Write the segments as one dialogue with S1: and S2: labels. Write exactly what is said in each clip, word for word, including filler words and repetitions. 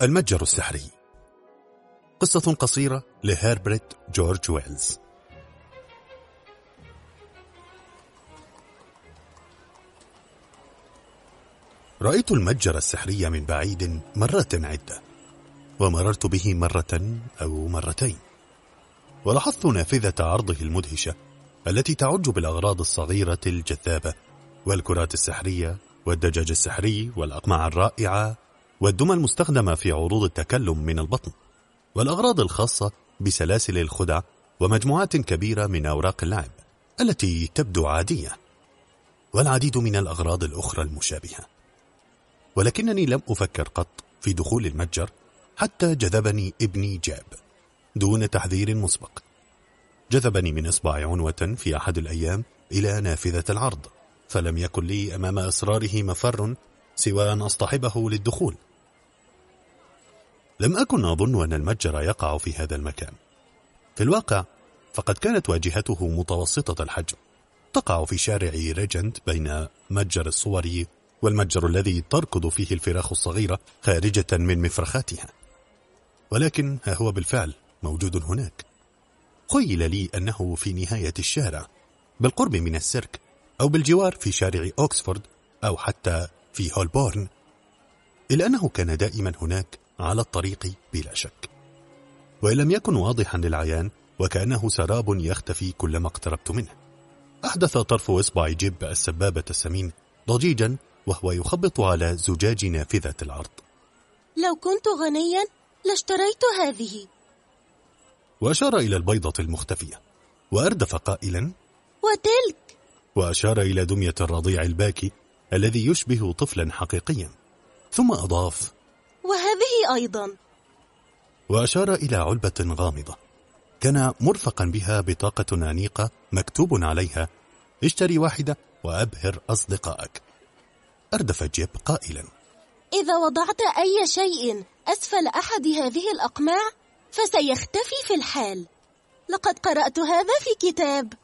S1: المتجر السحري، قصة قصيرة لهربرت جورج ويلز. رأيت المتجر السحري من بعيد مرات عدة، ومررت به مرة أو مرتين، ولاحظت نافذة عرضه المدهشة التي تعج بالأغراض الصغيرة الجذابة والكرات السحرية والدجاج السحري والأقماع الرائعة والدمى المستخدمة في عروض التكلم من البطن، والأغراض الخاصة بسلاسل الخدع ومجموعات كبيرة من أوراق اللعب التي تبدو عادية، والعديد من الأغراض الأخرى المشابهة. ولكنني لم أفكر قط في دخول المتجر حتى جذبني ابني جاب دون تحذير مسبق. جذبني من إصبع عنوة في أحد الأيام إلى نافذة العرض، فلم يكن لي أمام إصراره مفر سوى أن أصطحبه للدخول. لم أكن أظن أن المتجر يقع في هذا المكان. في الواقع فقد كانت واجهته متوسطة الحجم، تقع في شارع ريجنت بين متجر الصور والمتجر الذي تركض فيه الفراخ الصغيرة خارجة من مفرخاتها. ولكن ها هو بالفعل موجود هناك. خيل لي أنه في نهاية الشارع، بالقرب من السيرك، أو بالجوار في شارع أوكسفورد، أو حتى في هولبورن، إلا أنه كان دائما هناك على الطريق بلا شك. وإن لم يكن واضحا للعيان، وكأنه سراب يختفي كلما اقتربت منه. أحدث طرف إصبع جيب السبابة السمين ضجيجا وهو يخبط على زجاج نافذة العرض.
S2: لو كنت غنيا لاشتريت هذه.
S1: وأشار إلى البيضة المختفية، وأردف قائلا:
S2: وتلك.
S1: وأشار إلى دمية الرضيع الباكي الذي يشبه طفلا حقيقيا، ثم أضاف:
S2: وهذه أيضا.
S1: وأشار إلى علبة غامضة كان مرفقا بها بطاقة أنيقة مكتوب عليها: اشتري واحدة وأبهر أصدقائك. أردف جيب قائلا:
S2: إذا وضعت أي شيء أسفل أحد هذه الأقماع فسيختفي في الحال. لقد قرأت هذا في كتاب.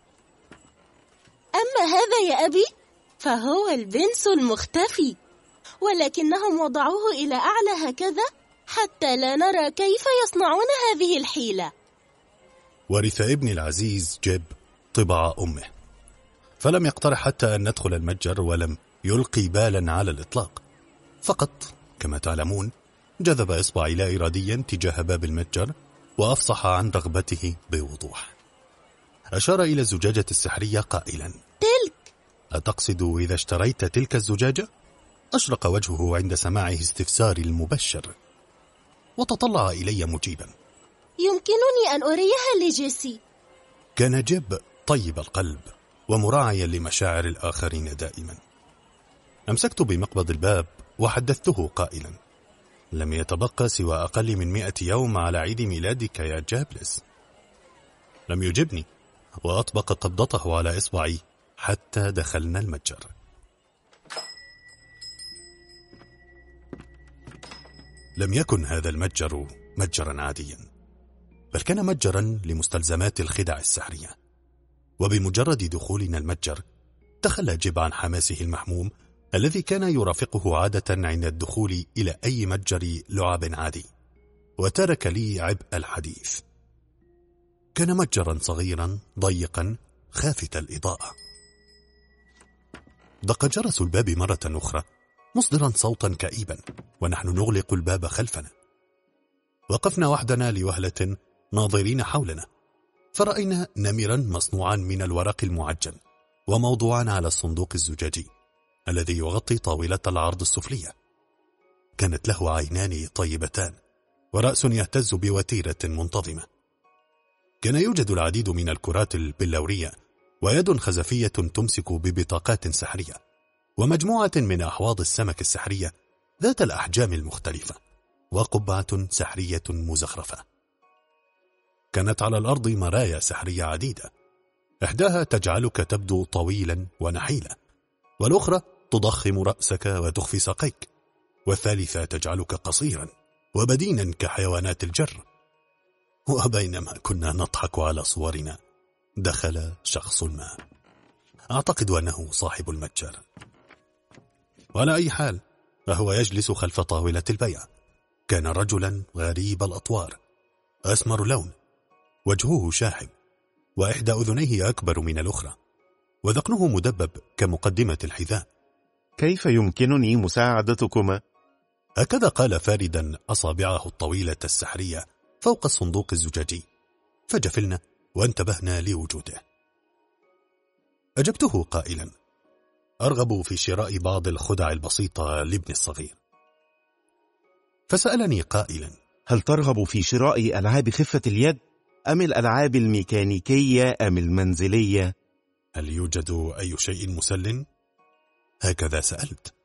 S2: أما هذا يا أبي فهو البنس المختفي، ولكنهم وضعوه إلى أعلى هكذا حتى لا نرى كيف يصنعون هذه الحيلة.
S1: ورث ابني العزيز جيب طباع أمه، فلم يقترح حتى أن ندخل المتجر، ولم يلقي بالا على الإطلاق. فقط كما تعلمون جذب إصبعي لا إراديا تجاه باب المتجر، وأفصح عن رغبته بوضوح. أشار إلى الزجاجة السحرية قائلا:
S2: تلك.
S1: أتقصد إذا اشتريت تلك الزجاجة؟ أشرق وجهه عند سماع استفساري المبشر، وتطلع إلي مجيبا:
S2: يمكنني أن أريها لجيسي.
S1: كان جيب طيب القلب ومراعيا لمشاعر الآخرين دائما. أمسكت بمقبض الباب وحدثته قائلا: لم يتبقى سوى أقل من مئة يوم على عيد ميلادك يا جابلس. لم يجبني، وأطبق قبضته على إصبعي حتى دخلنا المتجر. لم يكن هذا المتجر متجرا عاديا، بل كان متجرا لمستلزمات الخدع السحرية. وبمجرد دخولنا المتجر تخلى جيب عن حماسه المحموم الذي كان يرافقه عادة عند الدخول إلى أي متجر لعب عادي، وترك لي عبء الحديث. كان متجرا صغيرا ضيقا خافت الإضاءة. دق جرس الباب مرة أخرى مصدرا صوتا كئيبا، ونحن نغلق الباب خلفنا. وقفنا وحدنا لوهلة ناظرين حولنا، فرأينا نمرا مصنوعا من الورق المعجن وموضوعا على الصندوق الزجاجي الذي يغطي طاولة العرض السفلية. كانت له عينان طيبتان ورأس يهتز بوتيرة منتظمة. كان يوجد العديد من الكرات البلورية، ويد خزفية تمسك ببطاقات سحرية، ومجموعة من أحواض السمك السحرية ذات الأحجام المختلفة، وقبعة سحرية مزخرفة. كانت على الأرض مرايا سحرية عديدة، إحداها تجعلك تبدو طويلا ونحيلا، والأخرى تضخم رأسك وتخفي ساقيك، والثالثة تجعلك قصيرا وبدينا كحيوانات الجر. وبينما كنا نضحك على صورنا دخل شخص ما، أعتقد أنه صاحب المتجر. وعلى أي حال فهو يجلس خلف طاولة البيع، كان رجلا غريب الأطوار، أسمر اللون، وجهه شاحب، وإحدى أذنيه أكبر من الأخرى، وذقنه مدبب كمقدمة الحذاء.
S3: كيف يمكنني مساعدتكما؟
S1: هكذا قال فاردا أصابعه الطويلة السحرية فوق الصندوق الزجاجي، فجفلنا وانتبهنا لوجوده. أجبته قائلا: أرغب في شراء بعض الخدع البسيطة لابن الصغير. فسألني قائلا:
S3: هل ترغب في شراء ألعاب خفة اليد أم الألعاب الميكانيكية أم المنزلية؟
S1: هل يوجد أي شيء مسل؟ هكذا سألت.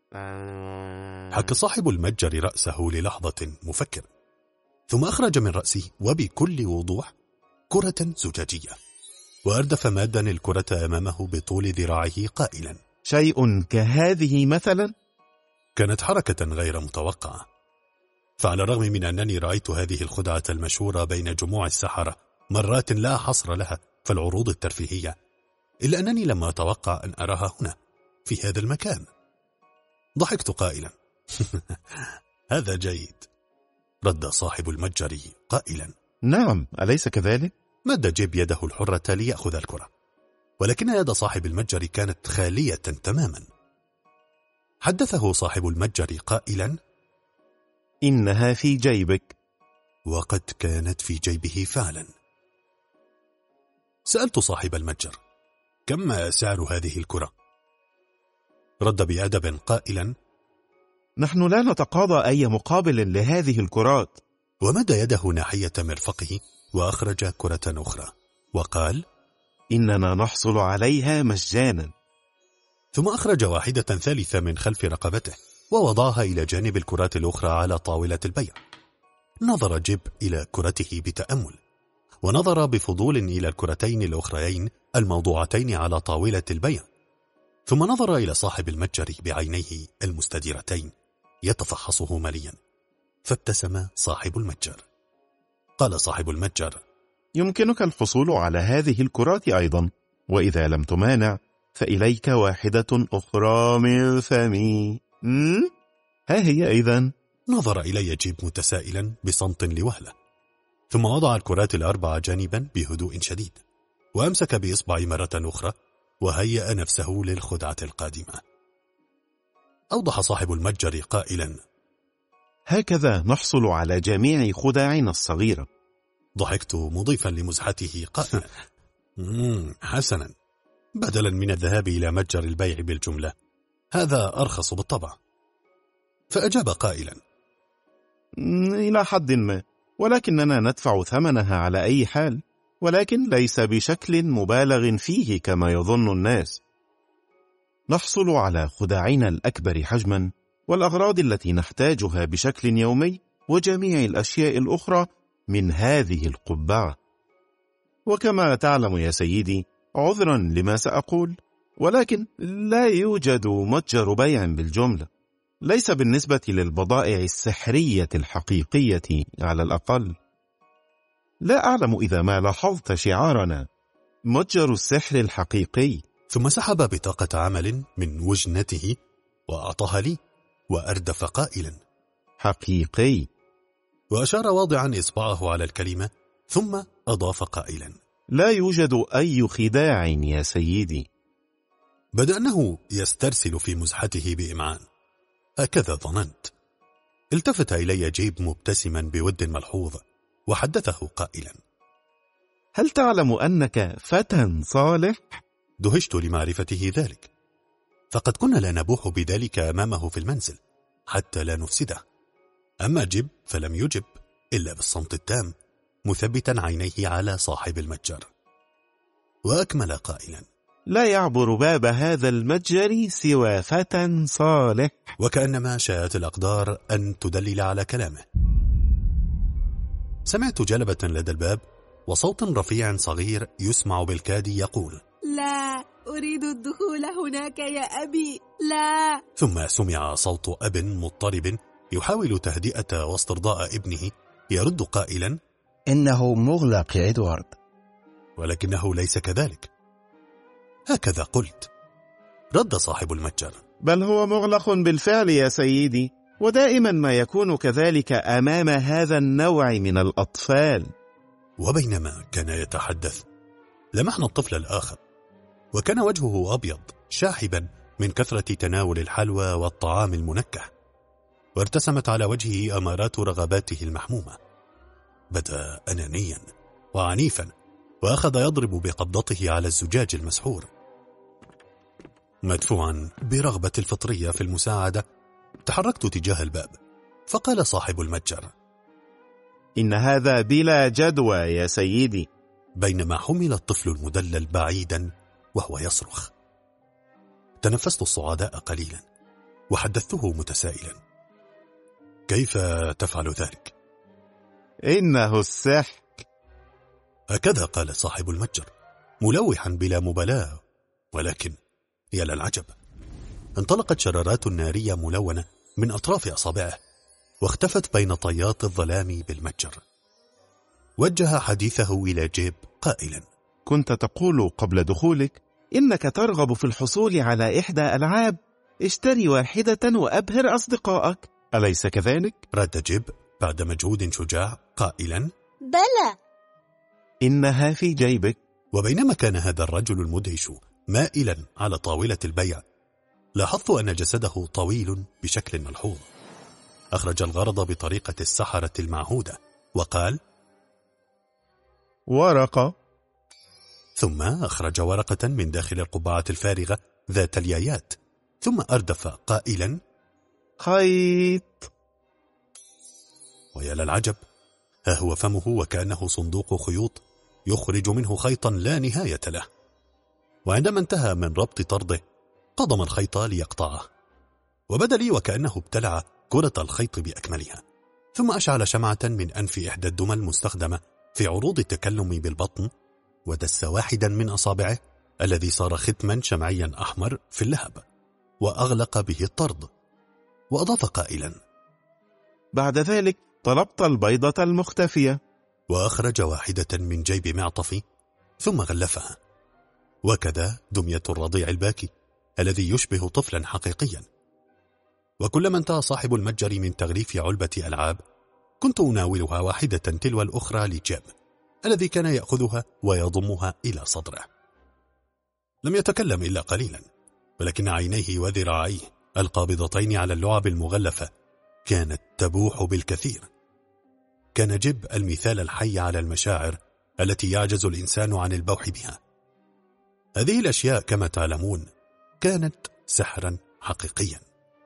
S1: حك صاحب المتجر رأسه للحظة مفكر، ثم أخرج من رأسه وبكل وضوح كرة زجاجية، وأردف مادا الكرة أمامه بطول ذراعه قائلا:
S3: شيء كهذه مثلا؟
S1: كانت حركة غير متوقعة، فعلى الرغم من أنني رأيت هذه الخدعة المشهورة بين جموع السحرة مرات لا حصر لها في العروض الترفيهية، إلا أنني لم أتوقع أن أراها هنا في هذا المكان. ضحكت قائلا: هذا جيد. رد صاحب المتجر قائلا:
S3: نعم، أليس كذلك؟
S1: مد جيب يده الحرة ليأخذ الكرة، ولكن يد صاحب المتجر كانت خالية تماما. حدثه صاحب المتجر قائلا:
S3: إنها في جيبك.
S1: وقد كانت في جيبه فعلا. سألت صاحب المتجر: كم سعر هذه الكرة؟ رد بأدب قائلا:
S3: نحن لا نتقاضى أي مقابل لهذه الكرات.
S1: ومد يده ناحية مرفقه وأخرج كرة أخرى وقال:
S3: إننا نحصل عليها مجانا.
S1: ثم أخرج واحدة ثالثة من خلف رقبته ووضعها إلى جانب الكرات الأخرى على طاولة البيع. نظر جيب إلى كرته بتأمل، ونظر بفضول إلى الكرتين الأخريين الموضوعتين على طاولة البيع، ثم نظر إلى صاحب المتجر بعينيه المستديرتين يتفحصه مليا، فابتسم صاحب المتجر. قال صاحب المتجر:
S3: يمكنك الحصول على هذه الكرات أيضا، وإذا لم تمانع فإليك واحدة أخرى من فمي. م? ها هي إذن.
S1: نظر إلي جيب متسائلا بصمت لوهلة، ثم وضع الكرات الأربع جانبا بهدوء شديد، وأمسك بإصبع مرة أخرى وهيأ نفسه للخدعة القادمة. أوضح صاحب المتجر قائلا:
S3: هكذا نحصل على جميع خداعنا الصغيرة.
S1: ضحكت مضيفا لمزحته قائلا: حسنا، بدلا من الذهاب إلى متجر البيع بالجملة، هذا أرخص بالطبع. فأجاب قائلا:
S3: إلى حد ما، ولكننا ندفع ثمنها على أي حال، ولكن ليس بشكل مبالغ فيه كما يظن الناس. نحصل على خداعنا الأكبر حجما والأغراض التي نحتاجها بشكل يومي وجميع الأشياء الأخرى من هذه القبعة. وكما تعلم يا سيدي، عذرا لما سأقول، ولكن لا يوجد متجر بيع بالجملة، ليس بالنسبة للبضائع السحرية الحقيقية على الأقل. لا أعلم إذا ما لاحظت شعارنا متجر السحر الحقيقي.
S1: ثم سحب بطاقة عمل من وجنته وأعطاها لي، وأردف قائلا:
S3: حقيقي.
S1: وأشار واضعا إصبعه على الكلمة، ثم أضاف قائلا:
S3: لا يوجد أي خداع يا سيدي.
S1: بدأ أنه يسترسل في مزحته بإمعان، هكذا ظننت. التفت إلي جيب مبتسما بود ملحوظ، وحدثه قائلا:
S3: هل تعلم أنك فتى صالح؟
S1: دهشت لمعرفته ذلك، فقد كنا لا نبوح بذلك أمامه في المنزل حتى لا نفسده. أما جيب فلم يجب إلا بالصمت التام، مثبتا عينيه على صاحب المتجر، وأكمل قائلا:
S3: لا يعبر باب هذا المتجر سوى فتى صالح.
S1: وكأنما شاءت الأقدار أن تدلل على كلامه. سمعت جلبة لدى الباب وصوت رفيع صغير يسمع بالكاد يقول:
S4: لا أريد الدخول هناك يا أبي، لا.
S1: ثم سمع صوت أب مضطرب يحاول تهدئة واسترضاء ابنه، يرد قائلا:
S5: إنه مغلق يا إدوارد.
S1: ولكنه ليس كذلك. هكذا قلت. رد صاحب المتجر:
S3: بل هو مغلق بالفعل يا سيدي، ودائما ما يكون كذلك أمام هذا النوع من الأطفال.
S1: وبينما كان يتحدث لمحنا الطفل الآخر، وكان وجهه أبيض شاحبا من كثرة تناول الحلوى والطعام المنكه، وارتسمت على وجهه أمارات رغباته المحمومة. بدأ أنانيا وعنيفا، وأخذ يضرب بقبضته على الزجاج المسحور. مدفوعا برغبة الفطرية في المساعدة، تحركت تجاه الباب، فقال صاحب المتجر:
S3: إن هذا بلا جدوى يا سيدي.
S1: بينما حمل الطفل المدلل بعيدا وهو يصرخ. تنفست الصعداء قليلا وحدثته متسائلا: كيف تفعل ذلك؟
S3: إنه السحر.
S1: هكذا قال صاحب المتجر ملوحا بلا مبالاة. ولكن يا للعجب، انطلقت شرارات نارية ملونة من أطراف أصابعه، واختفت بين طيات الظلام بالمتجر. وجه حديثه إلى جيب قائلا:
S3: كنت تقول قبل دخولك إنك ترغب في الحصول على إحدى ألعاب، اشتري واحدة وأبهر أصدقائك، أليس كذلك؟
S1: رد جيب بعد مجهود شجاع قائلا:
S2: بلى.
S3: إنها في جيبك.
S1: وبينما كان هذا الرجل المدهش مائلا على طاولة البيع، لاحظت أن جسده طويل بشكل ملحوظ. أخرج الغرض بطريقة السحرة المعهودة وقال:
S3: ورقة.
S1: ثم أخرج ورقة من داخل القبعة الفارغة ذات اليايات، ثم أردف قائلا:
S3: خيط.
S1: ويا للعجب، ها هو فمه وكأنه صندوق خيوط يخرج منه خيطا لا نهاية له. وعندما انتهى من ربط طرده، قضم الخيط ليقطعه، وبدا لي وكأنه ابتلع كرة الخيط بأكملها. ثم أشعل شمعة من أنف إحدى الدمى المستخدمة في عروض التكلم بالبطن، ودس واحدا من أصابعه الذي صار ختما شمعيا أحمر في اللهب، وأغلق به الطرد، وأضاف قائلا:
S3: بعد ذلك طلبت البيضة المختفية.
S1: وأخرج واحدة من جيب معطفي ثم غلفها. وكذا دمية الرضيع الباكي الذي يشبه طفلا حقيقيا. وكلما انتهى صاحب المتجر من تغليف علبة ألعاب، كنت أناولها واحدة تلو الأخرى لجيب الذي كان يأخذها ويضمها إلى صدره. لم يتكلم إلا قليلا، ولكن عينيه وذراعيه القابضتين على اللعب المغلفة كانت تبوح بالكثير. كان جيب المثال الحي على المشاعر التي يعجز الإنسان عن البوح بها. هذه الأشياء كما تعلمون كانت سحرا حقيقيا.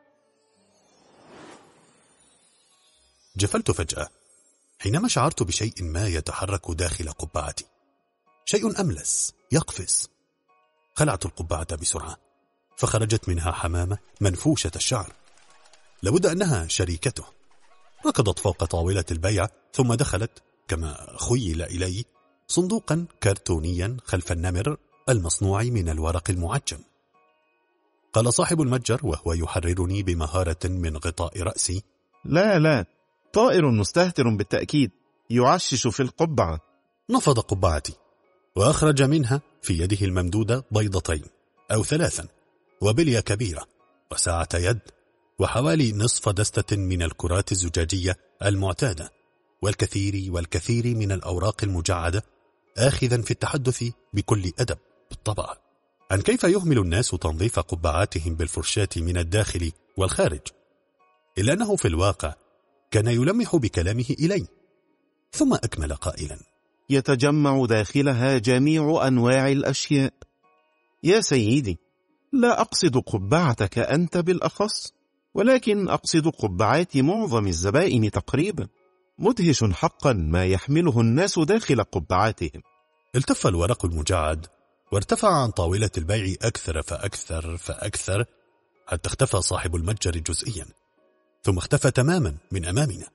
S1: جفلت فجأة حينما شعرت بشيء ما يتحرك داخل قبعتي، شيء أملس يقفز. خلعت القبعة بسرعة، فخرجت منها حمامة منفوشة الشعر، لابد أنها شريكته. ركضت فوق طاولة البيع، ثم دخلت كما خيل إلي صندوقا كرتونيا خلف النمر المصنوع من الورق المعجم. قال صاحب المتجر وهو يحررني بمهارة من غطاء رأسي:
S3: لا لا، طائر مستهتر بالتأكيد يعشش في القبعة.
S1: نفض قبعتي وأخرج منها في يده الممدودة بيضتين أو ثلاثا، وبلية كبيرة، وساعة يد، وحوالي نصف دستة من الكرات الزجاجية المعتادة، والكثير والكثير من الأوراق المجعدة، آخذا في التحدث بكل أدب بالطبع عن كيف يهمل الناس تنظيف قبعاتهم بالفرشاة من الداخل والخارج. إلا أنه في الواقع كان يلمح بكلامه إلي، ثم أكمل قائلا:
S3: يتجمع داخلها جميع أنواع الأشياء. يا سيدي، لا أقصد قبعتك أنت بالأخص، ولكن أقصد قبعات معظم الزبائن تقريبا. مدهش حقا ما يحمله الناس داخل قبعاتهم.
S1: التف الورق المجعد وارتفع عن طاولة البيع أكثر فأكثر فأكثر، حتى اختفى صاحب المتجر جزئيا، ثم اختفى تماما من أمامنا.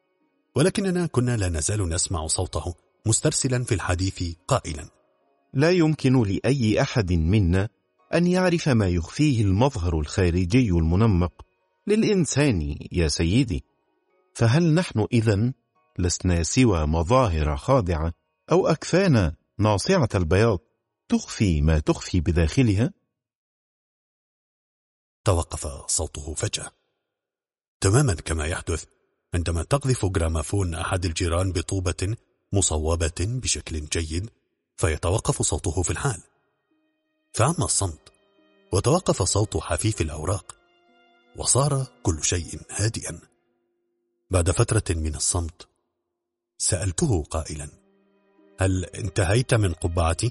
S1: ولكننا كنا لا نزال نسمع صوته مسترسلا في الحديث قائلا:
S3: لا يمكن لأي أحد منا أن يعرف ما يخفيه المظهر الخارجي المنمق للإنسان يا سيدي، فهل نحن إذن لسنا سوى مظاهر خادعة أو أكفان ناصعة البياض تخفي ما تخفي بداخلها؟
S1: توقف صوته فجأة، تماما كما يحدث عندما تقذف جرامافون أحد الجيران بطوبة مصوبة بشكل جيد فيتوقف صوته في الحال. فعم الصمت وتوقف صوت حفيف الأوراق وصار كل شيء هادئا. بعد فترة من الصمت سألته قائلا: هل انتهيت من قبعتي؟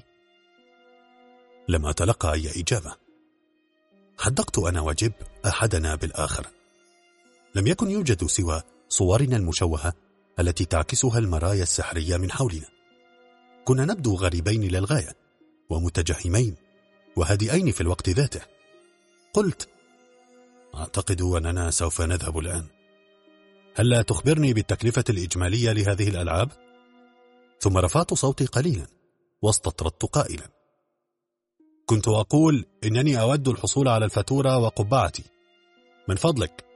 S1: لم أتلقى أي إجابة. حدقت أنا وجيب أحدنا بالآخر. لم يكن يوجد سوى صورنا المشوهة التي تعكسها المرايا السحرية من حولنا. كنا نبدو غريبين للغاية ومتجهمين وهادئين في الوقت ذاته. قلت: أعتقد أننا سوف نذهب الآن. هل لا تخبرني بالتكلفة الإجمالية لهذه الألعاب؟ ثم رفعت صوتي قليلا واستطردت قائلا: كنت أقول إنني أود الحصول على الفاتورة وقبعتي، من فضلك.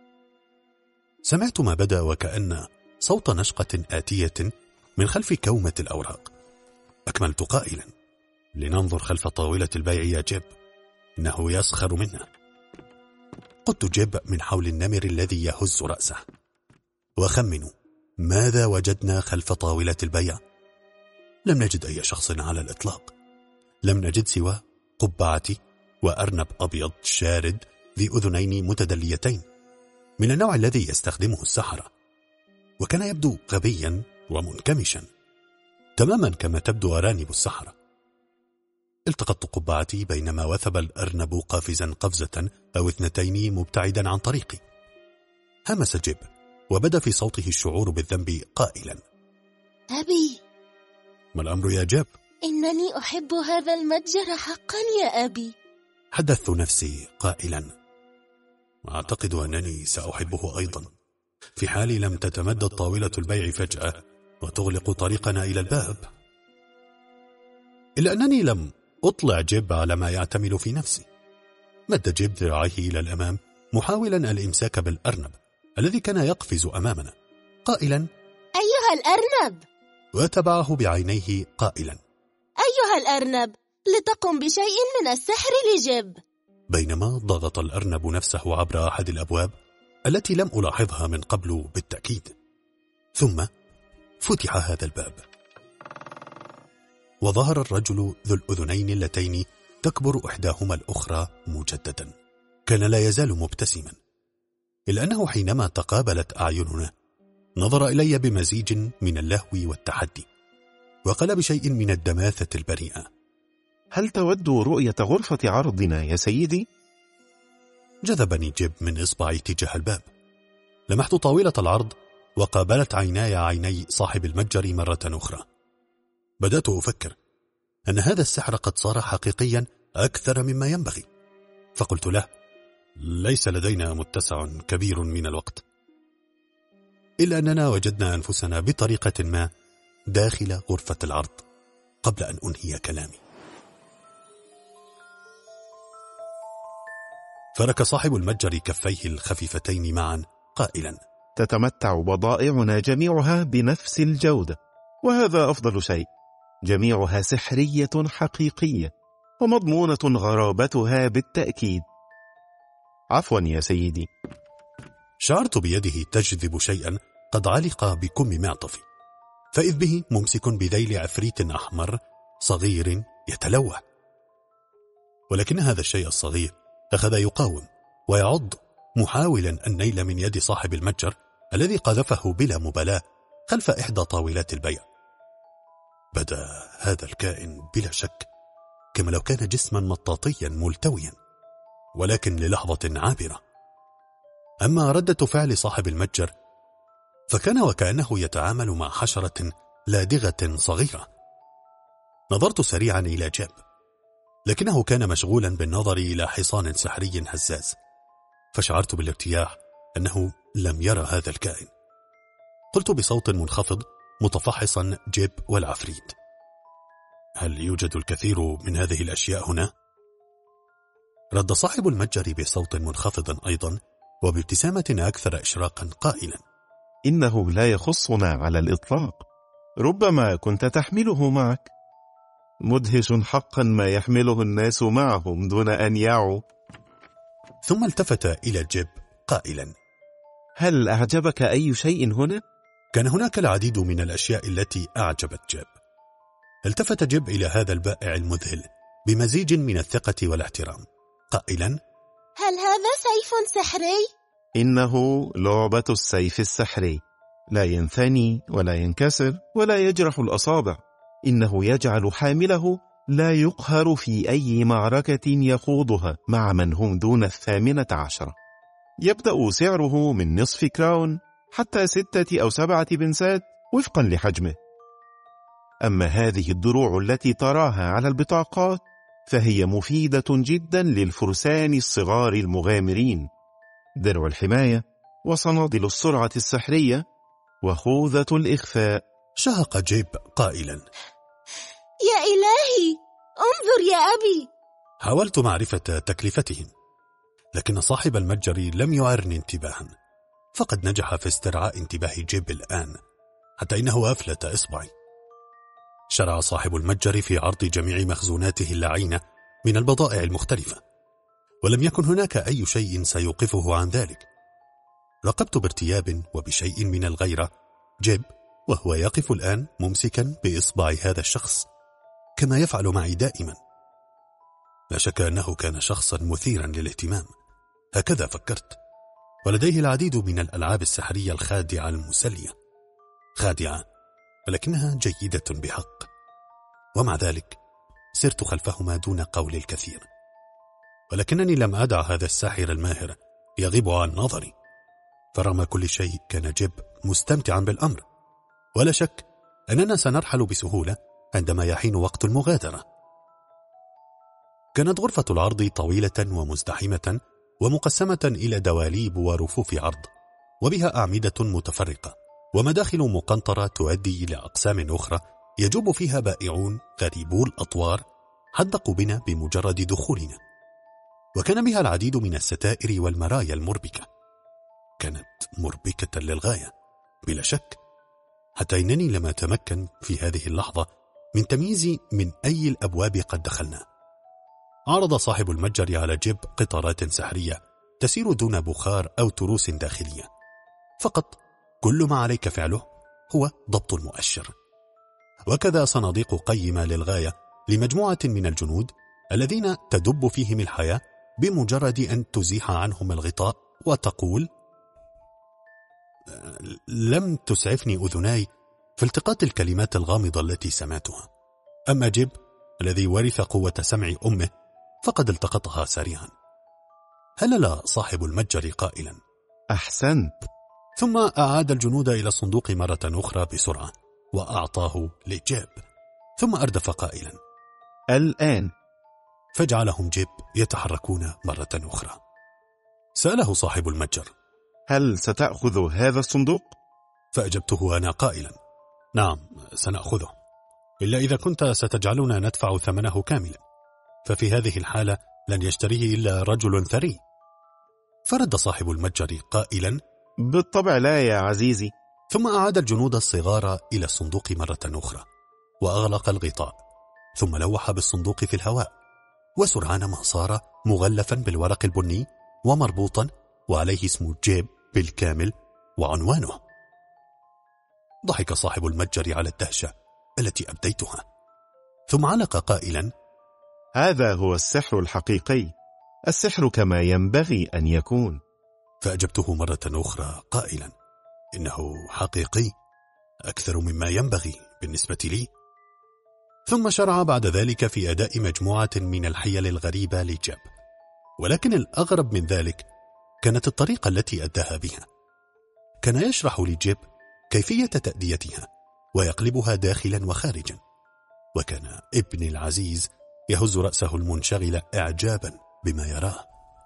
S1: سمعت ما بدا وكأن صوت نشقة آتية من خلف كومة الأوراق. أكملت قائلا: لننظر خلف طاولة البيع يا جيب، إنه يسخر منا. قدت جيب من حول النمر الذي يهز رأسه. وخمنوا ماذا وجدنا خلف طاولة البيع؟ لم نجد أي شخص على الإطلاق. لم نجد سوى قبعتي وأرنب أبيض شارد ذي أذنين متدليتين من النوع الذي يستخدمه السحرة، وكان يبدو غبيا ومنكمشا تماما كما تبدو أرانب السحرة. التقطت قبعتي بينما وثب الأرنب قافزا قفزة أو اثنتين مبتعدا عن طريقي. همس جيب وبدا في صوته الشعور بالذنب قائلا:
S2: أبي.
S1: ما الأمر يا جيب؟
S2: إنني أحب هذا المتجر حقا يا أبي.
S1: حدثت نفسي قائلا: أعتقد أنني سأحبه أيضا، في حال لم تتمدد طاولة البيع فجأة وتغلق طريقنا إلى الباب. إلا أنني لم أطلع جيب على ما يعتمل في نفسي. مد جيب ذراعيه إلى الأمام محاولا الإمساك بالأرنب الذي كان يقفز أمامنا قائلا:
S2: أيها الأرنب.
S1: وتبعه بعينيه قائلا:
S2: أيها الأرنب، لتقم بشيء من السحر لجيب.
S1: بينما ضغط الأرنب نفسه عبر أحد الأبواب التي لم ألاحظها من قبل بالتأكيد. ثم فتح هذا الباب وظهر الرجل ذو الأذنين اللتين تكبر إحداهما الأخرى مجددا. كان لا يزال مبتسما، إلا أنه حينما تقابلت أعيننا نظر إلي بمزيج من اللهو والتحدي، وقال بشيء من الدماثة البريئة:
S3: هل تود رؤية غرفة عرضنا يا سيدي؟
S1: جذبني جيب من إصبعي تجاه الباب. لمحت طاولة العرض وقابلت عيناي عيني صاحب المتجر مرة أخرى. بدأت أفكر أن هذا السحر قد صار حقيقيا أكثر مما ينبغي، فقلت له: ليس لدينا متسع كبير من الوقت. إلا أننا وجدنا أنفسنا بطريقة ما داخل غرفة العرض قبل أن أنهي كلامي. فرك صاحب المتجر كفيه الخفيفتين معا قائلا:
S3: تتمتع بضائعنا جميعها بنفس الجودة، وهذا أفضل شيء. جميعها سحرية حقيقية ومضمونة غرابتها بالتأكيد. عفوا يا سيدي.
S1: شعرت بيده تجذب شيئا قد علق بكم معطفي، فإذ به ممسك بذيل عفريت أحمر صغير يتلوح. ولكن هذا الشيء الصغير أخذ يقاوم ويعض محاولا النيل من يد صاحب المتجر الذي قذفه بلا مبالاة خلف إحدى طاولات البيع. بدا هذا الكائن بلا شك كما لو كان جسما مطاطيا ملتويا، ولكن للحظة عابرة. أما ردة فعل صاحب المتجر فكان وكأنه يتعامل مع حشرة لادغة صغيرة. نظرت سريعا إلى جيب، لكنه كان مشغولا بالنظر إلى حصان سحري هزاز، فشعرت بالارتياح أنه لم يرى هذا الكائن. قلت بصوت منخفض متفحصا جيب والعفريت: هل يوجد الكثير من هذه الأشياء هنا؟ رد صاحب المتجر بصوت منخفض أيضا وبابتسامة أكثر إشراقا قائلا:
S3: إنه لا يخصنا على الإطلاق، ربما كنت تحمله معك. مدهش حقا ما يحمله الناس معهم دون أن يعوا.
S1: ثم التفت إلى جيب قائلا:
S3: هل أعجبك أي شيء هنا؟
S1: كان هناك العديد من الأشياء التي أعجبت جيب. التفت جيب إلى هذا البائع المذهل بمزيج من الثقة والاحترام قائلا:
S2: هل هذا سيف سحري؟
S3: إنه لعبة السيف السحري، لا ينثني ولا ينكسر ولا يجرح الأصابع. إنه يجعل حامله لا يقهر في أي معركة يخوضها مع من هم دون الثامنة عشرة. يبدأ سعره من نصف كراون حتى ستة أو سبعة بنسات وفقا لحجمه. أما هذه الدروع التي تراها على البطاقات فهي مفيدة جدا للفرسان الصغار المغامرين: درع الحماية، وصنادل السرعة السحرية، وخوذة الإخفاء.
S1: شهق جيب قائلا:
S2: يا إلهي، انظر يا أبي.
S1: حاولت معرفة تكلفتهم، لكن صاحب المتجر لم يعرني انتباها، فقد نجح في استرعاء انتباه جيب الآن حتى إنه أفلت إصبعي. شرع صاحب المتجر في عرض جميع مخزوناته اللعينة من البضائع المختلفة، ولم يكن هناك أي شيء سيوقفه عن ذلك. راقبت بارتياب وبشيء من الغيرة جيب وهو يقف الآن ممسكا بإصبع هذا الشخص كما يفعل معي دائما. لا شك أنه كان شخصا مثيرا للاهتمام، هكذا فكرت، ولديه العديد من الألعاب السحرية الخادعة المسلية، خادعة ولكنها جيدة بحق. ومع ذلك سرت خلفهما دون قول الكثير، ولكنني لم أدع هذا الساحر الماهر يغيب عن نظري، فرغم كل شيء كان جيب مستمتعا بالأمر. ولا شك أننا سنرحل بسهولة عندما يحين وقت المغادرة. كانت غرفة العرض طويلة ومزدحمة ومقسمة إلى دواليب ورفوف عرض، وبها أعمدة متفرقة ومداخل مقنطرة تؤدي إلى أقسام أخرى يجوب فيها بائعون غريبو الأطوار حدقوا بنا بمجرد دخولنا. وكان بها العديد من الستائر والمرايا المربكة، كانت مربكة للغاية بلا شك، حتى إنني لم أتمكن في هذه اللحظة من تمييز من أي الأبواب قد دخلنا. عرض صاحب المتجر على جيب قطارات سحرية تسير دون بخار أو تروس داخلية، فقط كل ما عليك فعله هو ضبط المؤشر. وكذا صناديق قيمة للغاية لمجموعة من الجنود الذين تدب فيهم الحياة بمجرد أن تزيح عنهم الغطاء وتقول. لم تسعفني أذناي في التقاط الكلمات الغامضة التي سمعتها، أما جيب الذي ورث قوة سمع أمه فقد التقطها سريعا. هلل صاحب المتجر قائلا:
S3: أحسنت.
S1: ثم أعاد الجنود إلى الصندوق مرة أخرى بسرعة وأعطاه لجيب، ثم أردف قائلا:
S3: الآن.
S1: فجعلهم جيب يتحركون مرة أخرى. سأله صاحب المتجر:
S3: هل ستأخذ هذا الصندوق؟
S1: فأجبته أنا قائلا: نعم سنأخذه، إلا إذا كنت ستجعلنا ندفع ثمنه كاملا، ففي هذه الحالة لن يشتريه إلا رجل ثري. فرد صاحب المتجر قائلا:
S3: بالطبع لا يا عزيزي.
S1: ثم أعاد الجنود الصغار إلى الصندوق مرة أخرى وأغلق الغطاء، ثم لوح بالصندوق في الهواء، وسرعان ما صار مغلفا بالورق البني ومربوطا وعليه اسم جيب بالكامل وعنوانه. ضحك صاحب المتجر على الدهشة التي أبديتها، ثم علق قائلا:
S3: هذا هو السحر الحقيقي، السحر كما ينبغي أن يكون.
S1: فأجبته مرة أخرى قائلا: إنه حقيقي أكثر مما ينبغي بالنسبة لي. ثم شرع بعد ذلك في أداء مجموعة من الحيل الغريبة لجيب، ولكن الأغرب من ذلك كانت الطريقة التي أداها بها. كان يشرح لجيب كيفية تأديتها ويقلبها داخلا وخارجا، وكان ابن العزيز يهز رأسه المنشغل إعجابا بما يراه.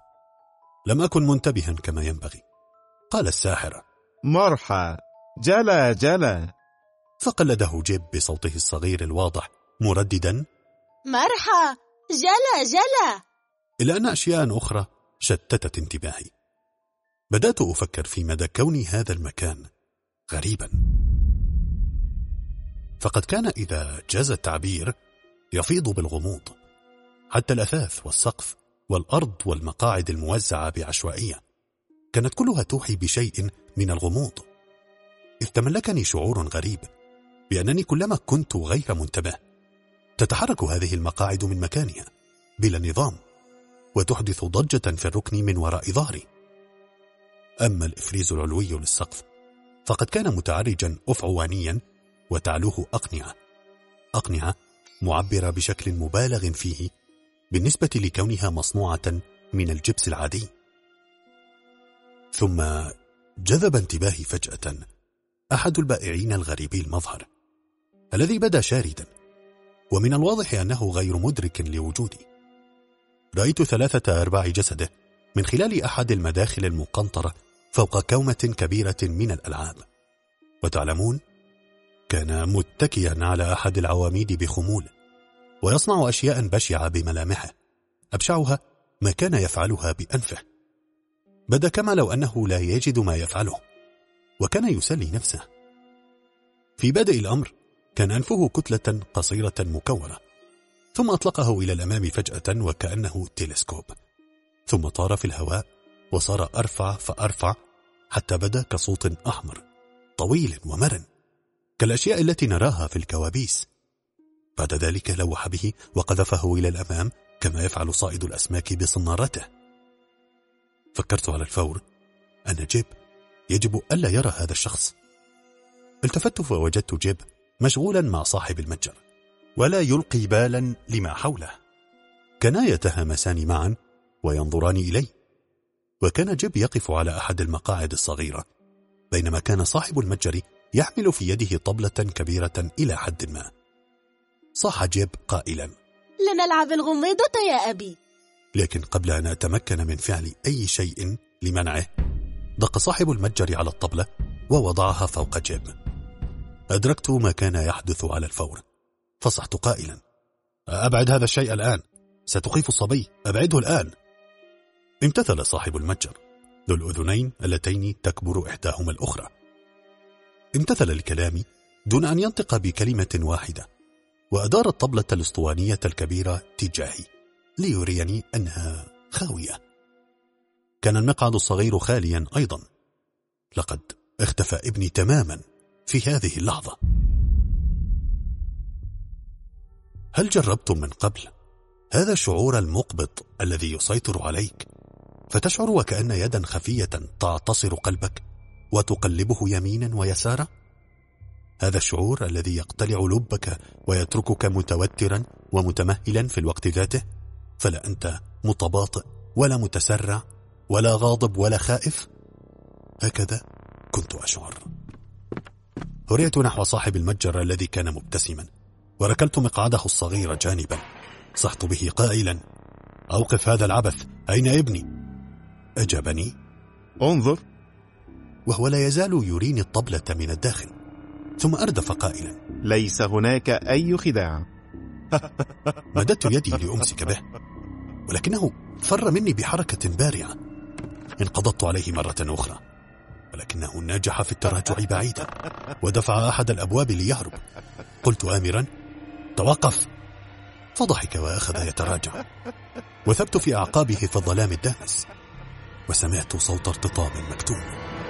S1: لم أكن منتبها كما ينبغي. قال الساحر:
S3: مرحى، جلا جلا.
S1: فقلده جيب بصوته الصغير الواضح مرددا:
S2: مرحى، جلا جلا.
S1: إلا أن أشياء أخرى شتتت انتباهي. بدأت أفكر في مدى كون هذا المكان غريبا، فقد كان إذا جاز التعبير يفيض بالغموض. حتى الأثاث والسقف والأرض والمقاعد الموزعة بعشوائية كانت كلها توحي بشيء من الغموض، إذ تملكني شعور غريب بأنني كلما كنت غير منتبه تتحرك هذه المقاعد من مكانها بلا نظام وتحدث ضجة في الركن من وراء ظهري. أما الإفريز العلوي للسقف فقد كان متعرجا أفعوانيا وتعلوه أقنعة أقنعة معبرة بشكل مبالغ فيه بالنسبة لكونها مصنوعة من الجبس العادي. ثم جذب انتباهي فجأة أحد البائعين الغريبي المظهر الذي بدا شاردا، ومن الواضح أنه غير مدرك لوجودي. رأيت ثلاثة أرباع جسده من خلال أحد المداخل المقنطرة فوق كومة كبيرة من الألعاب. وتعلمون، كان متكيا على أحد العواميد بخمول ويصنع أشياء بشعة بملامحه، أبشعها ما كان يفعلها بأنفه. بدا كما لو أنه لا يجد ما يفعله، وكان يسلي نفسه. في بدء الأمر كان أنفه كتلة قصيرة مكورة، ثم أطلقه إلى الأمام فجأة وكأنه تيلسكوب، ثم طار في الهواء وصار أرفع فأرفع حتى بدا كصوت أحمر طويل ومرن كالأشياء التي نراها في الكوابيس. بعد ذلك لوح به وقذفه إلى الأمام كما يفعل صائد الأسماك بصنارته. فكرت على الفور أن جيب يجب ألا يرى هذا الشخص. التفت فوجدت جيب مشغولا مع صاحب المتجر ولا يلقي بالا لما حوله. كانا يتهامسان معا وينظران إلي، وكان جيب يقف على أحد المقاعد الصغيرة بينما كان صاحب المتجر يحمل في يده طبلة كبيرة إلى حد ما. صاح جيب قائلا:
S2: لنلعب الغميضة يا أبي.
S1: لكن قبل أن أتمكن من فعل أي شيء لمنعه دق صاحب المتجر على الطبلة ووضعها فوق جيب. أدركت ما كان يحدث على الفور، فصحت قائلا: أبعد هذا الشيء الآن، ستخيف الصبي، أبعده الآن. امتثل صاحب المتجر ذو الأذنين اللتين تكبر إحداهما الأخرى. امتثل لكلامي دون أن ينطق بكلمة واحدة، وأدار الطبلة الأسطوانية الكبيرة تجاهي ليريني أنها خاوية. كان المقعد الصغير خاليا أيضا. لقد اختفى ابني تماما في هذه اللحظة. هل جربتم من قبل هذا الشعور المقبض الذي يسيطر عليك، فتشعر وكأن يدا خفية تعتصر قلبك وتقلبه يمينا ويسارا؟ هذا الشعور الذي يقتلع لبك ويتركك متوترا ومتمهلا في الوقت ذاته، فلا أنت متباطئ ولا متسرع ولا غاضب ولا خائف. هكذا كنت أشعر. هرعت نحو صاحب المتجر الذي كان مبتسما، وركلت مقعده الصغير جانبا. صحت به قائلا: أوقف هذا العبث، أين ابني؟ أجابني:
S3: انظر.
S1: وهو لا يزال يريني الطبلة من الداخل، ثم أردف قائلا:
S3: ليس هناك أي خداع.
S1: مددت يدي لأمسك به، ولكنه فر مني بحركة بارعة. انقضضت عليه مرة أخرى، ولكنه نجح في التراجع بعيدا ودفع أحد الأبواب ليهرب. قلت آمرا: توقف. فضحك وأخذ يتراجع، وثبت في أعقابه في الظلام الدامس، وسمعت صوت ارتطام مكتوم.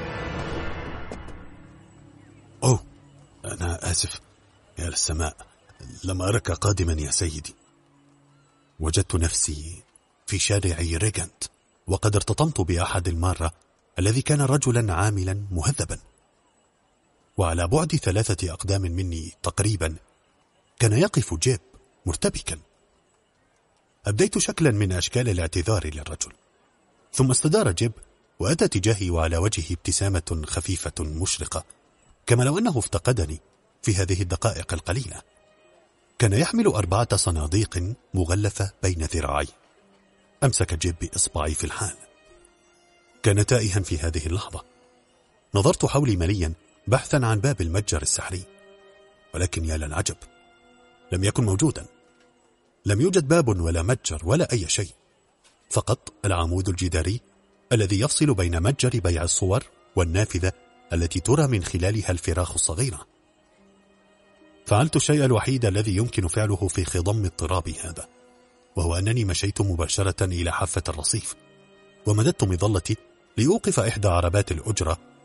S1: أوه، أنا آسف يا للسماء، لم أرك قادما يا سيدي. وجدت نفسي في شارع ريغانت، وقد ارتطمت بأحد المارة الذي كان رجلا عاملا مهذبا. وعلى بعد ثلاثة أقدام مني تقريبا كان يقف جيب مرتبكا. أبديت شكلا من أشكال الاعتذار للرجل، ثم استدار جيب وأتى تجاهي وعلى وجهه ابتسامة خفيفة مشرقة، كما لو أنه افتقدني في هذه الدقائق القليلة. كان يحمل أربعة صناديق مغلفة بين ذراعي. أمسك جيب بإصبعي في الحال. كان تائها في هذه اللحظة. نظرت حولي مليا بحثا عن باب المتجر السحري، ولكن يا للعجب، لم يكن موجودا. لم يوجد باب ولا متجر ولا أي شيء، فقط العمود الجداري الذي يفصل بين متجر بيع الصور والنافذة التي ترى من خلالها الفراخ الصغيرة. فعلت الشيء الوحيد الذي يمكن فعله في خضم اضطراب هذا، وهو أنني مشيت مباشرة إلى حافة الرصيف، ومددت مظلتي لأوقف إحدى عربات الأجرة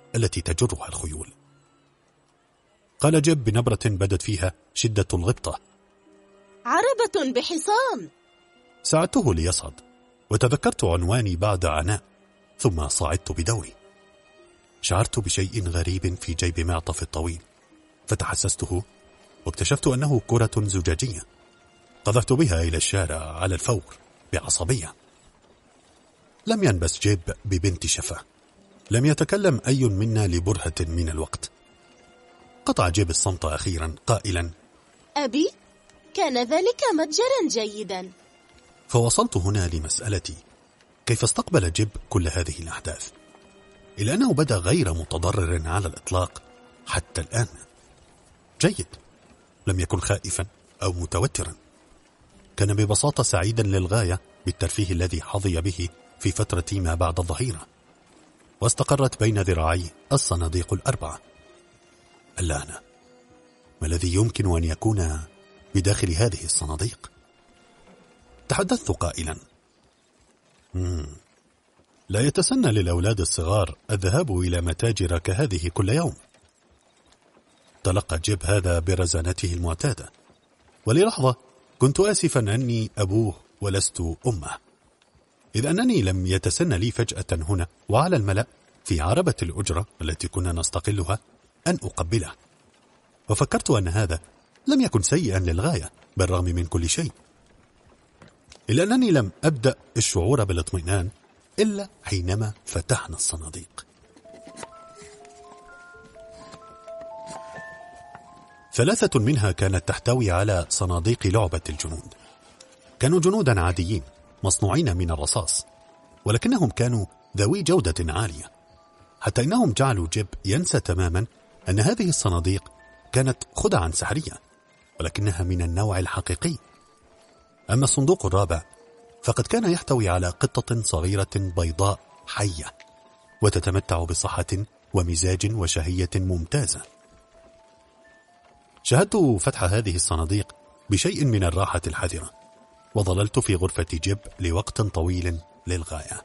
S1: التي تجرها الخيول. قال جيب بنبرة بدت فيها شدة الغبطة:
S2: عربة بحصان.
S1: ساعدته ليصعد، وتذكرت عنواني بعد عناء، ثم صعدت بدوري. شعرت بشيء غريب في جيب معطف الطويل، فتحسسته واكتشفت أنه كرة زجاجية. قذفت بها إلى الشارع على الفور بعصبية. لم ينبس جيب ببنت شفة. لم يتكلم أي منا لبرهة من الوقت. قطع جيب الصمت أخيرا قائلا:
S2: أبي، كان ذلك متجرا جيدا.
S1: فوصلت هنا لمسألتي: كيف استقبل جيب كل هذه الأحداث؟ إلا أنه بدا غير متضرر على الإطلاق حتى الآن. جيد، لم يكن خائفا أو متوترا. كان ببساطة سعيدا للغاية بالترفيه الذي حظي به في فترة ما بعد الظهيرة. واستقرت بين ذراعي الصناديق الأربعة. الآن ما الذي يمكن أن يكون بداخل هذه الصناديق؟ تحدثت قائلا: مم. لا يتسنى للأولاد الصغار الذهاب إلى متاجر كهذه كل يوم. تلقى جيب هذا برزانته المعتادة، وللحظة كنت آسفا أني أبوه ولست أمه، إذ أنني لم يتسنى لي فجأة هنا وعلى الملأ في عربة الأجرة التي كنا نستقلها أن أقبله. وفكرت أن هذا لم يكن سيئا للغاية بالرغم من كل شيء، إلا أنني لم أبدأ الشعور بالاطمئنان إلا حينما فتحنا الصناديق. ثلاثة منها كانت تحتوي على صناديق لعبة الجنود. كانوا جنودا عاديين مصنوعين من الرصاص، ولكنهم كانوا ذوي جودة عالية، حتى إنهم جعلوا جيب ينسى تماما أن هذه الصناديق كانت خدعا سحرية، ولكنها من النوع الحقيقي. أما الصندوق الرابع فقد كان يحتوي على قطة صغيرة بيضاء حية، وتتمتع بصحة ومزاج وشهية ممتازة. شاهدت فتح هذه الصناديق بشيء من الراحة الحذرة، وظللت في غرفة جيب لوقت طويل للغاية.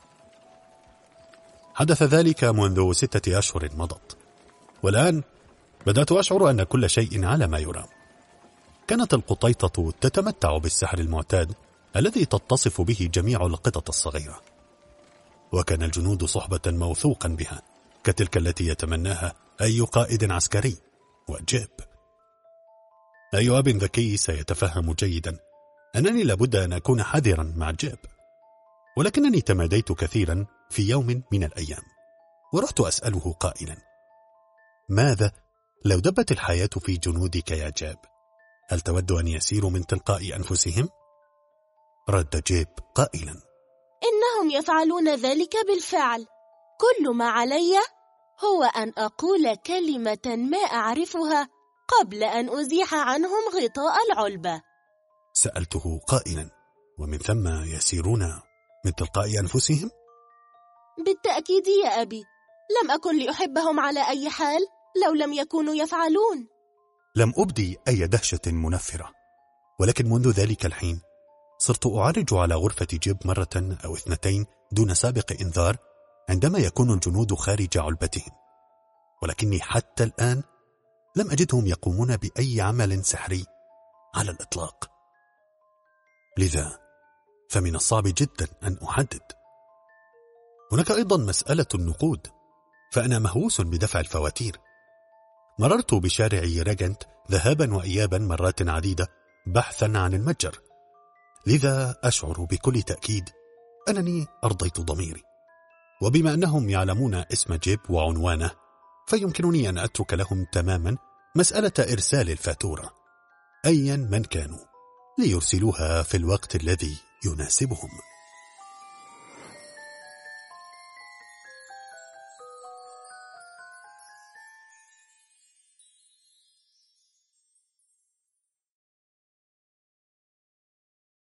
S1: حدث ذلك منذ ستة أشهر مضت، والآن بدأت أشعر أن كل شيء على ما يرام. كانت القطيطة تتمتع بالسحر المعتاد الذي تتصف به جميع القطط الصغيرة، وكان الجنود صحبة موثوقا بها كتلك التي يتمناها أي قائد عسكري. وجيب، أي أب ذكي سيتفهم جيدا أنني لابد أن أكون حذرا مع جيب. ولكنني تماديت كثيرا في يوم من الأيام، ورحت أسأله قائلا: ماذا لو دبت الحياة في جنودك يا جيب؟ هل تود أن يسيروا من تلقاء أنفسهم؟ رد جيب قائلا:
S2: إنهم يفعلون ذلك بالفعل. كل ما علي هو أن أقول كلمة ما أعرفها قبل أن أزيح عنهم غطاء العلبة.
S1: سألته قائلا: ومن ثم يسيرون من تلقاء أنفسهم؟
S2: بالتأكيد يا أبي، لم أكن لأحبهم على أي حال لو لم يكونوا يفعلون.
S1: لم أبدي أي دهشة منفرة، ولكن منذ ذلك الحين صرت أعرج على غرفة جيب مرة أو اثنتين دون سابق إنذار عندما يكون الجنود خارج علبتهم، ولكني حتى الآن لم أجدهم يقومون بأي عمل سحري على الإطلاق. لذا فمن الصعب جدا أن أحدد. هناك أيضا مسألة النقود، فأنا مهووس بدفع الفواتير. مررت بشارع ريجنت ذهابا وإيابا مرات عديدة بحثا عن المتجر، لذا أشعر بكل تأكيد أنني أرضيت ضميري. وبما أنهم يعلمون اسم جيب وعنوانه، فيمكنني أن أترك لهم تماما مسألة إرسال الفاتورة أيا من كانوا، ليرسلوها في الوقت الذي يناسبهم.